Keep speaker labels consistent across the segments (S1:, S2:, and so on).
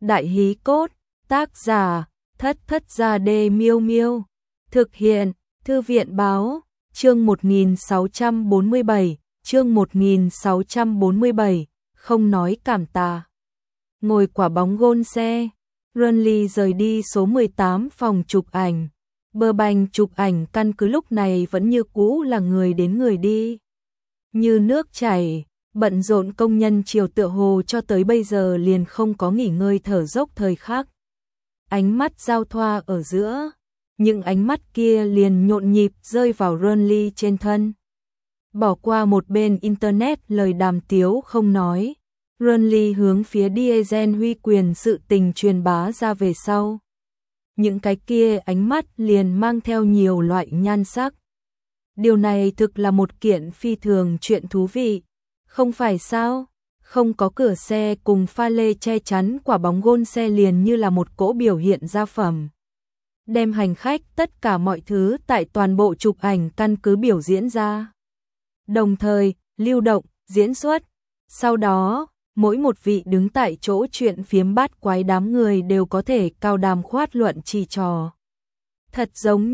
S1: Đại hí cốt, tác giả, Thất Thất Gia Đê Miêu Miêu. Thực hiện, Thư viện báo, chương 1647, chương 1647, không nói cảm tạ. Ngồi quả bóng gôn xe, Runley rời đi số 18 phòng chụp ảnh. Burbank chụp ảnh căn cứ lúc này vẫn như cũ là người đến người đi. Như nước chảy, bận rộn công nhân chiều tựa hồ cho tới bây giờ liền không có nghỉ ngơi thở dốc thời khắc. Ánh mắt giao thoa ở giữa, những ánh mắt kia liền nhộn nhịp rơi vào Runley trên thân. Bỏ qua một bên internet lời đàm tiếu không nói, Runley hướng phía Diesel huy quyền sự tình truyền bá ra về sau. Những cái kia ánh mắt liền mang theo nhiều loại nhan sắc. Điều này thực là một kiện phi thường chuyện thú vị, không phải sao? Không có cửa xe cùng pha lê che chắn quả bóng gôn xe liền như là một cỗ biểu hiện gia phẩm. Đem hành khách tất cả mọi thứ tại toàn bộ chụp ảnh căn cứ biểu diễn ra. Đồng thời, lưu động, diễn xuất. Sau đó, mỗi một vị đứng tại chỗ chuyện phiếm bát quái đám người đều có thể cao đàm khoát luận chỉ trò. Thật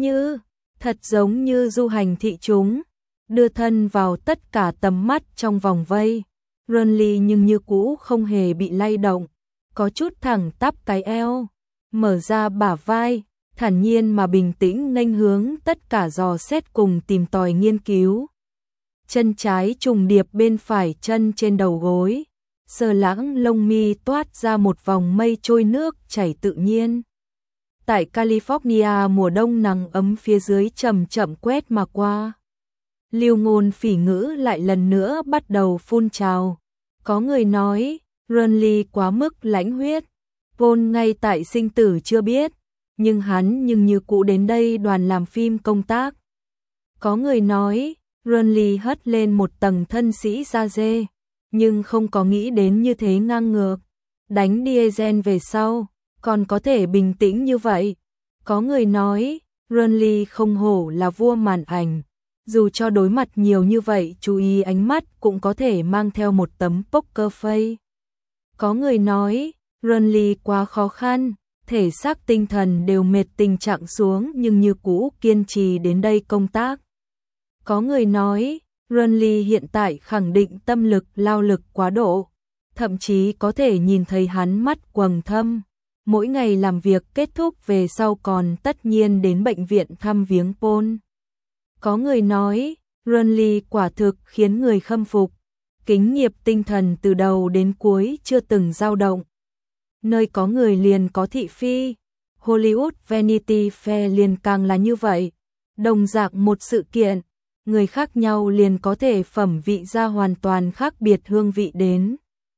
S1: giống như du hành thị chúng, đưa thân vào tất cả tầm mắt trong vòng vây. Runley nhưng như cũ không hề bị lay động, có chút thẳng tắp cái eo, mở ra bả vai, thản nhiên mà bình tĩnh nghênh hướng tất cả dò xét cùng tìm tòi nghiên cứu. Chân trái trùng điệp bên phải chân trên đầu gối, sờ lãng lông mi toát ra một vòng mây trôi nước chảy tự nhiên. Tại California mùa đông nắng ấm phía dưới chậm chậm quét mà qua. Lưu ngôn phỉ ngữ lại lần nữa bắt đầu phun trào. Có người nói, Runley quá mức lãnh huyết. Paul ngay tại sinh tử chưa biết, nhưng hắn như cũ đến đây đoàn làm phim công tác. Có người nói, Runley hất lên một tầng thân sĩ da dê, nhưng không có nghĩ đến như thế ngang ngược. Đánh Diesel về sau, còn có thể bình tĩnh như vậy. Có người nói, Runley không hổ là vua màn ảnh. Dù cho đối mặt nhiều như vậy, chú ý ánh mắt cũng có thể mang theo một tấm poker face. Có người nói, Runley quá khó khăn, thể xác tinh thần đều mệt tình trạng xuống nhưng như cũ kiên trì đến đây công tác. Có người nói, Runley hiện tại khẳng định tâm lực lao lực quá độ, thậm chí có thể nhìn thấy hắn mắt quầng thâm. Mỗi ngày làm việc kết thúc về sau còn tất nhiên đến bệnh viện thăm viếng Paul. Có người nói, Runley quả thực khiến người khâm phục, kính nghiệp tinh thần từ đầu đến cuối chưa từng dao động. Nơi có người liền có thị phi, Hollywood Vanity Fair liền càng là như vậy. Đồng dạng một sự kiện, người khác nhau liền có thể phẩm vị ra hoàn toàn khác biệt hương vị đến.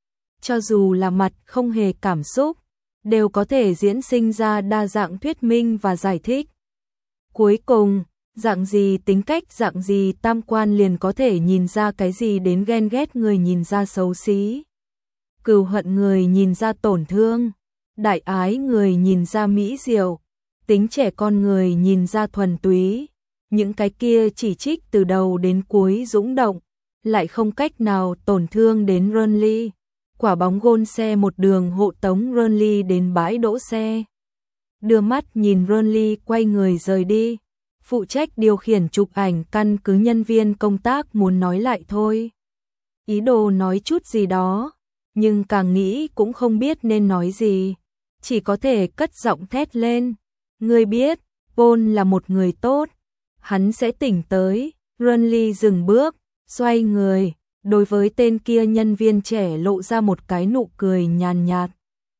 S1: Cho dù là mặt không hề cảm xúc, đều có thể diễn sinh ra đa dạng thuyết minh và giải thích. Cuối cùng, dạng gì tính cách dạng gì tam quan liền có thể nhìn ra cái gì đến ghen ghét người nhìn ra xấu xí. Cừu hận người nhìn ra tổn thương, đại ái người nhìn ra mỹ diệu, tính trẻ con người nhìn ra thuần túy. Những cái kia chỉ trích từ đầu đến cuối dũng động, lại không cách nào tổn thương đến Runley. Quả bóng gôn xe một đường hộ tống Runley đến bãi đỗ xe. Đưa mắt nhìn Runley quay người rời đi. Phụ trách điều khiển chụp ảnh căn cứ nhân viên công tác muốn nói lại thôi. Ý đồ nói chút gì đó, nhưng càng nghĩ cũng không biết nên nói gì. Chỉ có thể cất giọng thét lên. Ngươi biết, Paul là một người tốt. Hắn sẽ tỉnh tới. Runley dừng bước, xoay người. Đối với tên kia nhân viên trẻ lộ ra một cái nụ cười nhàn nhạt.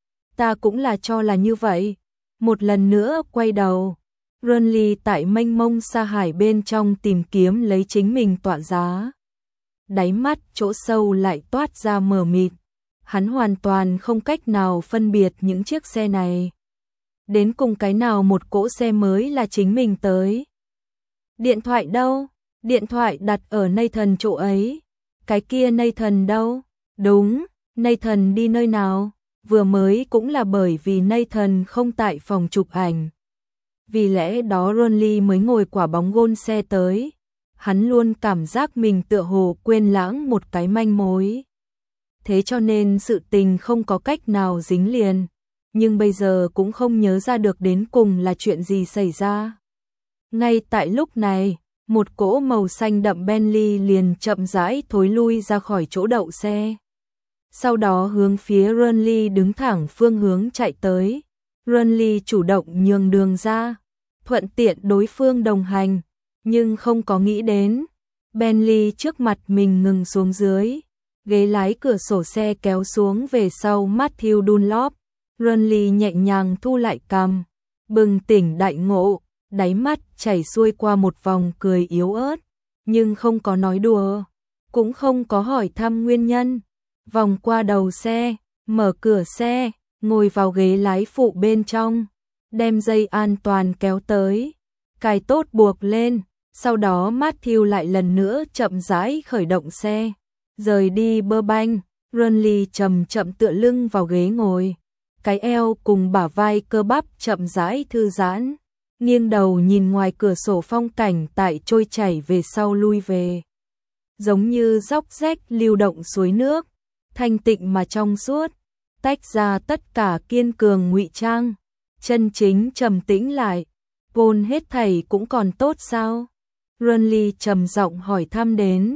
S1: Ta cũng là cho là như vậy. Một lần nữa quay đầu. Runley tại mênh mông sa hải bên trong tìm kiếm lấy chính mình tỏa giá. Đáy mắt chỗ sâu lại toát ra mờ mịt. Hắn hoàn toàn không cách nào phân biệt những chiếc xe này. Đến cùng cái nào một cỗ xe mới là chính mình tới. Điện thoại đâu? Điện thoại đặt ở Nathan chỗ ấy. Cái kia Nathan đâu? Đúng, Nathan đi nơi nào? Vừa mới cũng là bởi vì Nathan không tại phòng chụp ảnh. Vì lẽ đó Runley mới ngồi quả bóng gôn xe tới. Hắn luôn cảm giác mình tựa hồ quên lãng một cái manh mối. Thế cho nên sự tình không có cách nào dính liền. nhưng bây giờ cũng không nhớ ra được đến cùng là chuyện gì xảy ra. Ngay tại lúc này, một cỗ màu xanh đậm Bentley liền chậm rãi thối lui ra khỏi chỗ đậu xe. Sau đó hướng phía Runley đứng thẳng phương hướng chạy tới. Runley chủ động nhường đường ra, thuận tiện đối phương đồng hành, nhưng không có nghĩ đến. Bentley trước mặt mình ngừng xuống dưới, ghế lái cửa sổ xe kéo xuống về sau Matthew Dunlop. Runley nhẹ nhàng thu lại cằm, bừng tỉnh đại ngộ, đáy mắt chảy xuôi qua một vòng cười yếu ớt, nhưng không có nói đùa, cũng không có hỏi thăm nguyên nhân. Vòng qua đầu xe, mở cửa xe, ngồi vào ghế lái phụ bên trong, đem dây an toàn kéo tới, cài tốt buộc lên, sau đó Matthew lại lần nữa chậm rãi khởi động xe, rời đi Burbank. Runley chậm chậm tựa lưng vào ghế ngồi, cái eo cùng bả vai cơ bắp chậm rãi thư giãn, nghiêng đầu nhìn ngoài cửa sổ phong cảnh tại trôi chảy về sau lui về. Giống như róc rách lưu động suối nước, thanh tịnh mà trong suốt, tách ra tất cả kiên cường ngụy trang, chân chính trầm tĩnh lại. Paul hết thảy cũng còn tốt sao? Runley trầm giọng hỏi thăm đến.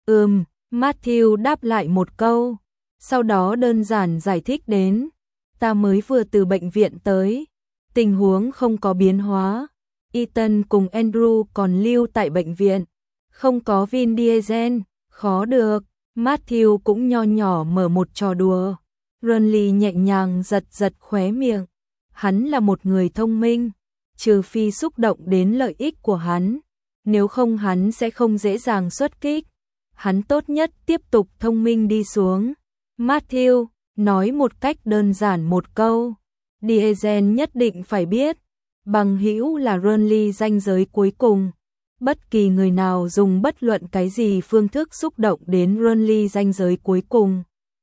S1: Matthew đáp lại một câu, sau đó đơn giản giải thích đến. Ta mới vừa từ bệnh viện tới, tình huống không có biến hóa. Ethan cùng Andrew còn lưu tại bệnh viện, không có Vin Diesel, khó được. Matthew cũng nho nhỏ mở một trò đùa. Runley nhẹ nhàng giật giật khóe miệng. Hắn là một người thông minh, trừ phi xúc động đến lợi ích của hắn, nếu không hắn sẽ không dễ dàng xuất kích. Hắn tốt nhất tiếp tục thông minh đi xuống. Matthew nói một cách đơn giản một câu. Diesel nhất định phải biết, bằng hữu là Runley ranh giới cuối cùng. Bất kỳ người nào dùng bất luận cái gì phương thức xúc động đến Runley ranh giới cuối cùng,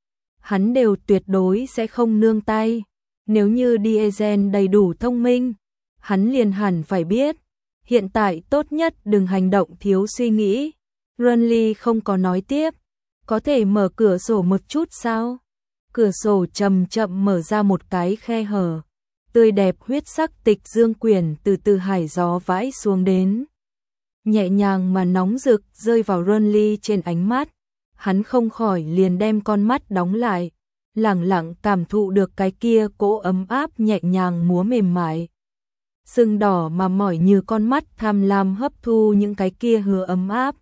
S1: hắn đều tuyệt đối sẽ không nương tay. Nếu như Diesel đầy đủ thông minh, hắn liền hẳn phải biết, hiện tại tốt nhất đừng hành động thiếu suy nghĩ. Runley không có nói tiếp, có thể mở cửa sổ một chút sao? Cửa sổ chậm chậm mở ra một cái khe hở, tươi đẹp huyết sắc tịch dương quyển từ từ hải gió vãi xuống đến, nhẹ nhàng mà nóng rực rơi vào Runley trên ánh mắt. Hắn không khỏi liền đem con mắt đóng lại, lẳng lặng cảm thụ được cái kia cỗ ấm áp nhẹ nhàng múa mềm mại. Sưng đỏ mà mỏi như con mắt tham lam hấp thu những cái kia hứa ấm áp.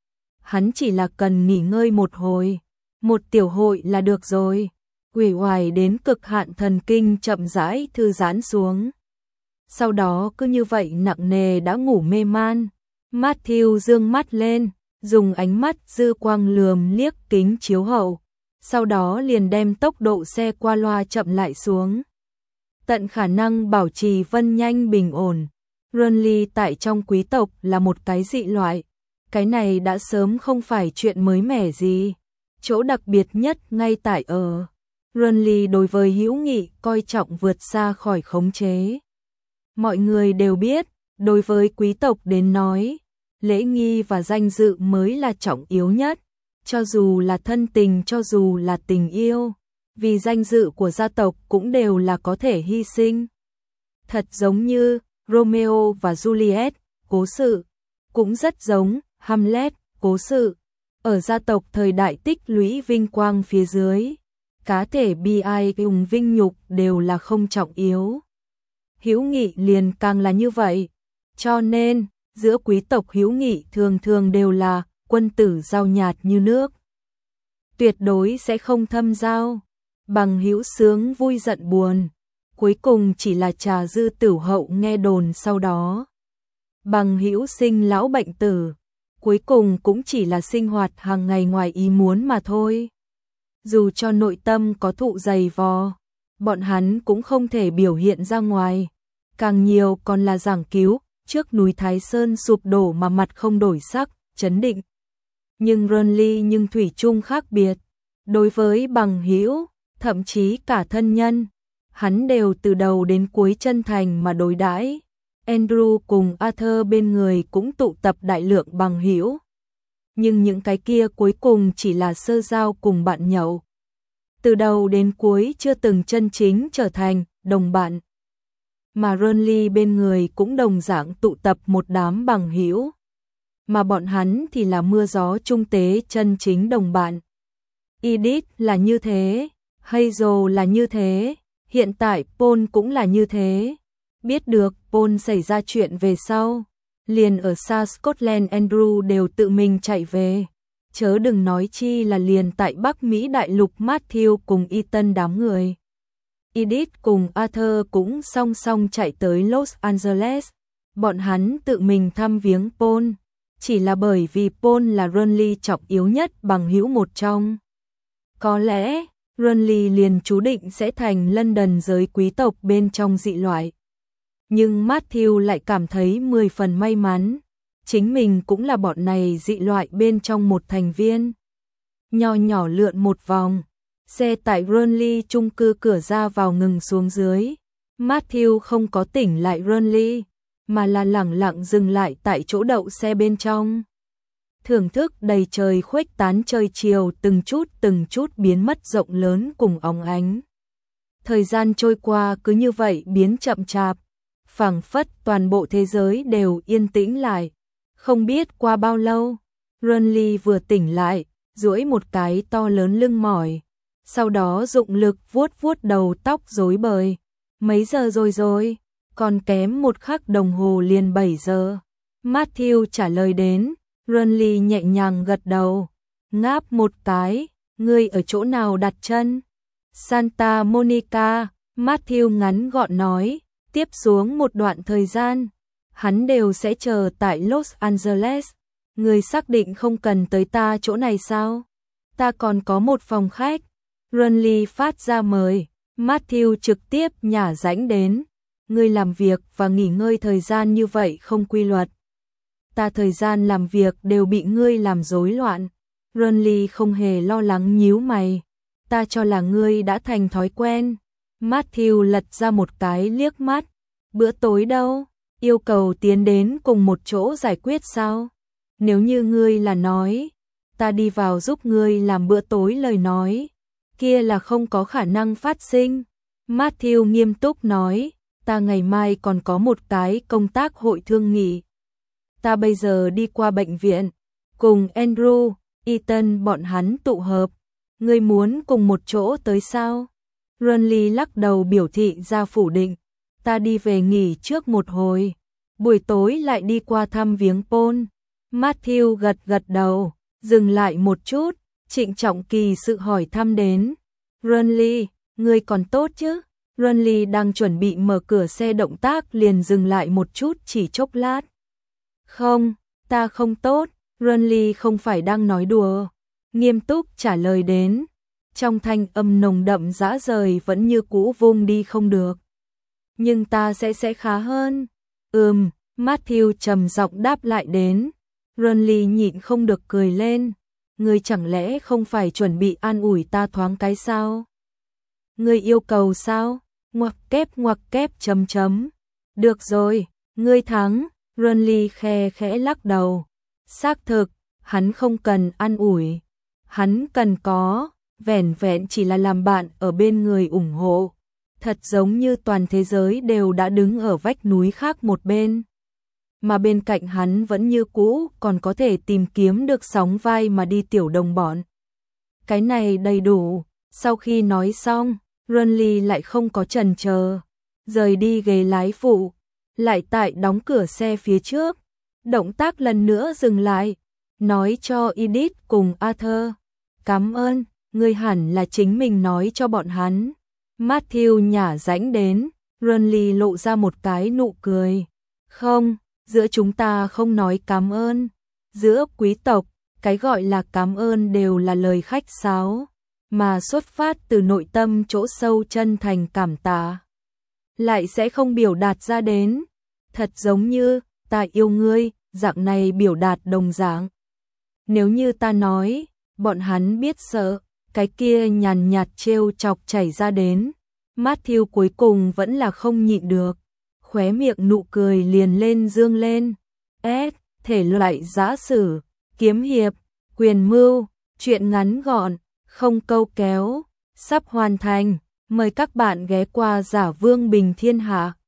S1: Hắn chỉ là cần nghỉ ngơi một hồi, một tiểu hội là được rồi. Uể oải đến cực hạn thần kinh chậm rãi thư giãn xuống. Sau đó cứ như vậy nặng nề đã ngủ mê man. Matthew dương mắt lên, dùng ánh mắt dư quang lườm liếc kính chiếu hậu, sau đó liền đem tốc độ xe qua loa chậm lại xuống, tận khả năng bảo trì vân nhanh bình ổn. Runley tại trong quý tộc là một cái dị loại, cái này đã sớm không phải chuyện mới mẻ gì. Chỗ đặc biệt nhất ngay tại ở Runley đối với hữu nghị coi trọng vượt xa khỏi khống chế. Mọi người đều biết, đối với quý tộc đến nói, lễ nghi và danh dự mới là trọng yếu nhất, cho dù là thân tình, cho dù là tình yêu, vì danh dự của gia tộc cũng đều là có thể hy sinh. Thật giống như Romeo và Juliet, cố sự, cũng rất giống Hamlet, cố sự. Ở gia tộc thời đại tích lũy vinh quang phía dưới, cá thể bi ai cùng vinh nhục đều là không trọng yếu. Hữu nghị liền càng là như vậy, cho nên giữa quý tộc hữu nghị thường thường đều là quân tử giao nhạt như nước, tuyệt đối sẽ không thâm giao. Bằng hữu sướng vui giận buồn, cuối cùng chỉ là trà dư tửu hậu nghe đồn sau đó. Bằng hữu sinh lão bệnh tử, cuối cùng cũng chỉ là sinh hoạt hàng ngày ngoài ý muốn mà thôi. Dù cho nội tâm có thụ dày vò, bọn hắn cũng không thể biểu hiện ra ngoài, càng nhiều còn là giảng cứu, trước núi Thái Sơn sụp đổ mà mặt không đổi sắc, chấn định. Nhưng Runley thủy chung khác biệt, đối với bằng hữu, thậm chí cả thân nhân, hắn đều từ đầu đến cuối chân thành mà đối đãi. Andrew cùng Arthur bên người cũng tụ tập đại lượng bằng hữu, nhưng những cái kia cuối cùng chỉ là sơ giao cùng bạn nhậu, từ đầu đến cuối chưa từng chân chính trở thành đồng bạn. Mà Renly bên người cũng đồng dạng tụ tập một đám bằng hữu. Mà bọn hắn thì là mưa gió trung tế chân chính đồng bạn. Edith là như thế, Hazel là như thế, hiện tại Paul cũng là như thế. Biết được Paul xảy ra chuyện về sau, liền ở xa Scotland Andrew đều tự mình chạy về. Chớ đừng nói chi là liền tại Bắc Mỹ đại lục Matthew cùng Ethan đám người. Edith cùng Arthur cũng song song chạy tới Los Angeles. Bọn hắn tự mình thăm viếng Paul, chỉ là bởi vì Paul là Renly trọng yếu nhất bằng hữu một trong. Có lẽ, Renly liền chú định sẽ thành London giới quý tộc bên trong dị loại. Nhưng Matthew lại cảm thấy 10 phần may mắn, chính mình cũng là bọn này dị loại bên trong một thành viên. Nho nhỏ lượn một vòng, xe tại Renly chung cư cửa ra vào ngừng xuống dưới. Matthew không có tỉnh lại Renly, mà là lẳng lặng dừng lại tại chỗ đậu xe bên trong. Thưởng thức đầy trời khuếch tán trời chiều từng chút biến mất rộng lớn cùng óng ánh. Thời gian trôi qua cứ như vậy biến chậm chạp, phảng phất toàn bộ thế giới đều yên tĩnh lại. Không biết qua bao lâu, Renly vừa tỉnh lại, duỗi một cái to lớn lưng mỏi, sau đó dụng lực vuốt vuốt đầu tóc rối bời. Mấy giờ rồi? Còn kém một khắc đồng hồ liền 7 giờ. Matthew trả lời đến, Renly nhẹ nhàng gật đầu, ngáp một cái, ngươi ở chỗ nào đặt chân? Santa Monica, Matthew ngắn gọn nói, tiếp xuống một đoạn thời gian, hắn đều sẽ chờ tại Los Angeles. Ngươi xác định không cần tới ta chỗ này sao? Ta còn có một phòng khách. Renly phát ra mời, Matthew trực tiếp nhả rãnh đến. Ngươi làm việc và nghỉ ngơi thời gian như vậy không quy luật. Ta thời gian làm việc đều bị ngươi làm rối loạn. Renly không hề lo lắng nhíu mày. Ta cho là ngươi đã thành thói quen. Matthew lật ra một cái liếc mắt. Bữa tối đâu? Yêu cầu tiến đến cùng một chỗ giải quyết sao? Nếu như ngươi là nói, ta đi vào giúp ngươi làm bữa tối lời nói, kia là không có khả năng phát sinh. Matthew nghiêm túc nói, ta ngày mai còn có một cái công tác hội thương nghị. Ta bây giờ đi qua bệnh viện, cùng Andrew, Ethan bọn hắn tụ hợp. Ngươi muốn cùng một chỗ tới sao? Renly lắc đầu biểu thị ra phủ định. Ta đi về nghỉ trước một hồi, buổi tối lại đi qua thăm viếng Paul. Matthew gật đầu, dừng lại một chút, trịnh trọng kỳ sự hỏi thăm đến. Renly, ngươi còn tốt chứ? Renly đang chuẩn bị mở cửa xe động tác liền dừng lại một chút chỉ chốc lát. Không, ta không tốt. Renly không phải đang nói đùa, nghiêm túc trả lời đến. Trong thanh âm nồng đậm dã rời vẫn như cũ vung đi không được. Nhưng ta sẽ khá hơn. Matthew trầm giọng đáp lại đến. Renly nhịn không được cười lên. Ngươi chẳng lẽ không phải chuẩn bị an ủi ta thoáng cái sao? Ngươi yêu cầu sao? Ngoặc kép chấm. Được rồi, ngươi thắng. Renly khẽ lắc đầu. Xác thực, hắn không cần an ủi. Hắn cần có, vẻn vẹn chỉ là làm bạn ở bên người ủng hộ. Thật giống như toàn thế giới đều đã đứng ở vách núi khác một bên. Mà bên cạnh hắn vẫn như cũ còn có thể tìm kiếm được sóng vai mà đi tiểu đồng bọn. Cái này đầy đủ. Sau khi nói xong, Renly lại không có chần chờ, rời đi ghế lái phụ, lại tại đóng cửa xe phía trước. Động tác lần nữa dừng lại, nói cho Edith cùng Arthur. Cảm ơn, ngươi hẳn là chính mình nói cho bọn hắn. Matthew nhả rãnh đến, Renly lộ ra một cái nụ cười. Không, giữa chúng ta không nói cảm ơn. Giữa quý tộc, cái gọi là cảm ơn đều là lời khách sáo, mà xuất phát từ nội tâm chỗ sâu chân thành cảm tạ, lại sẽ không biểu đạt ra đến. Thật giống như, ta yêu ngươi, dạng này biểu đạt đồng dạng. Nếu như ta nói, bọn hắn biết sợ, cái kia nhàn nhạt trêu chọc chảy ra đến. Matthew cuối cùng vẫn là không nhịn được, khóe miệng nụ cười liền lên dương lên. Thể loại giã sử, kiếm hiệp, quyền mưu, truyện ngắn gọn, không câu kéo, sắp hoàn thành. Mời các bạn ghé qua Giả Vương Bình Thiên Hạ.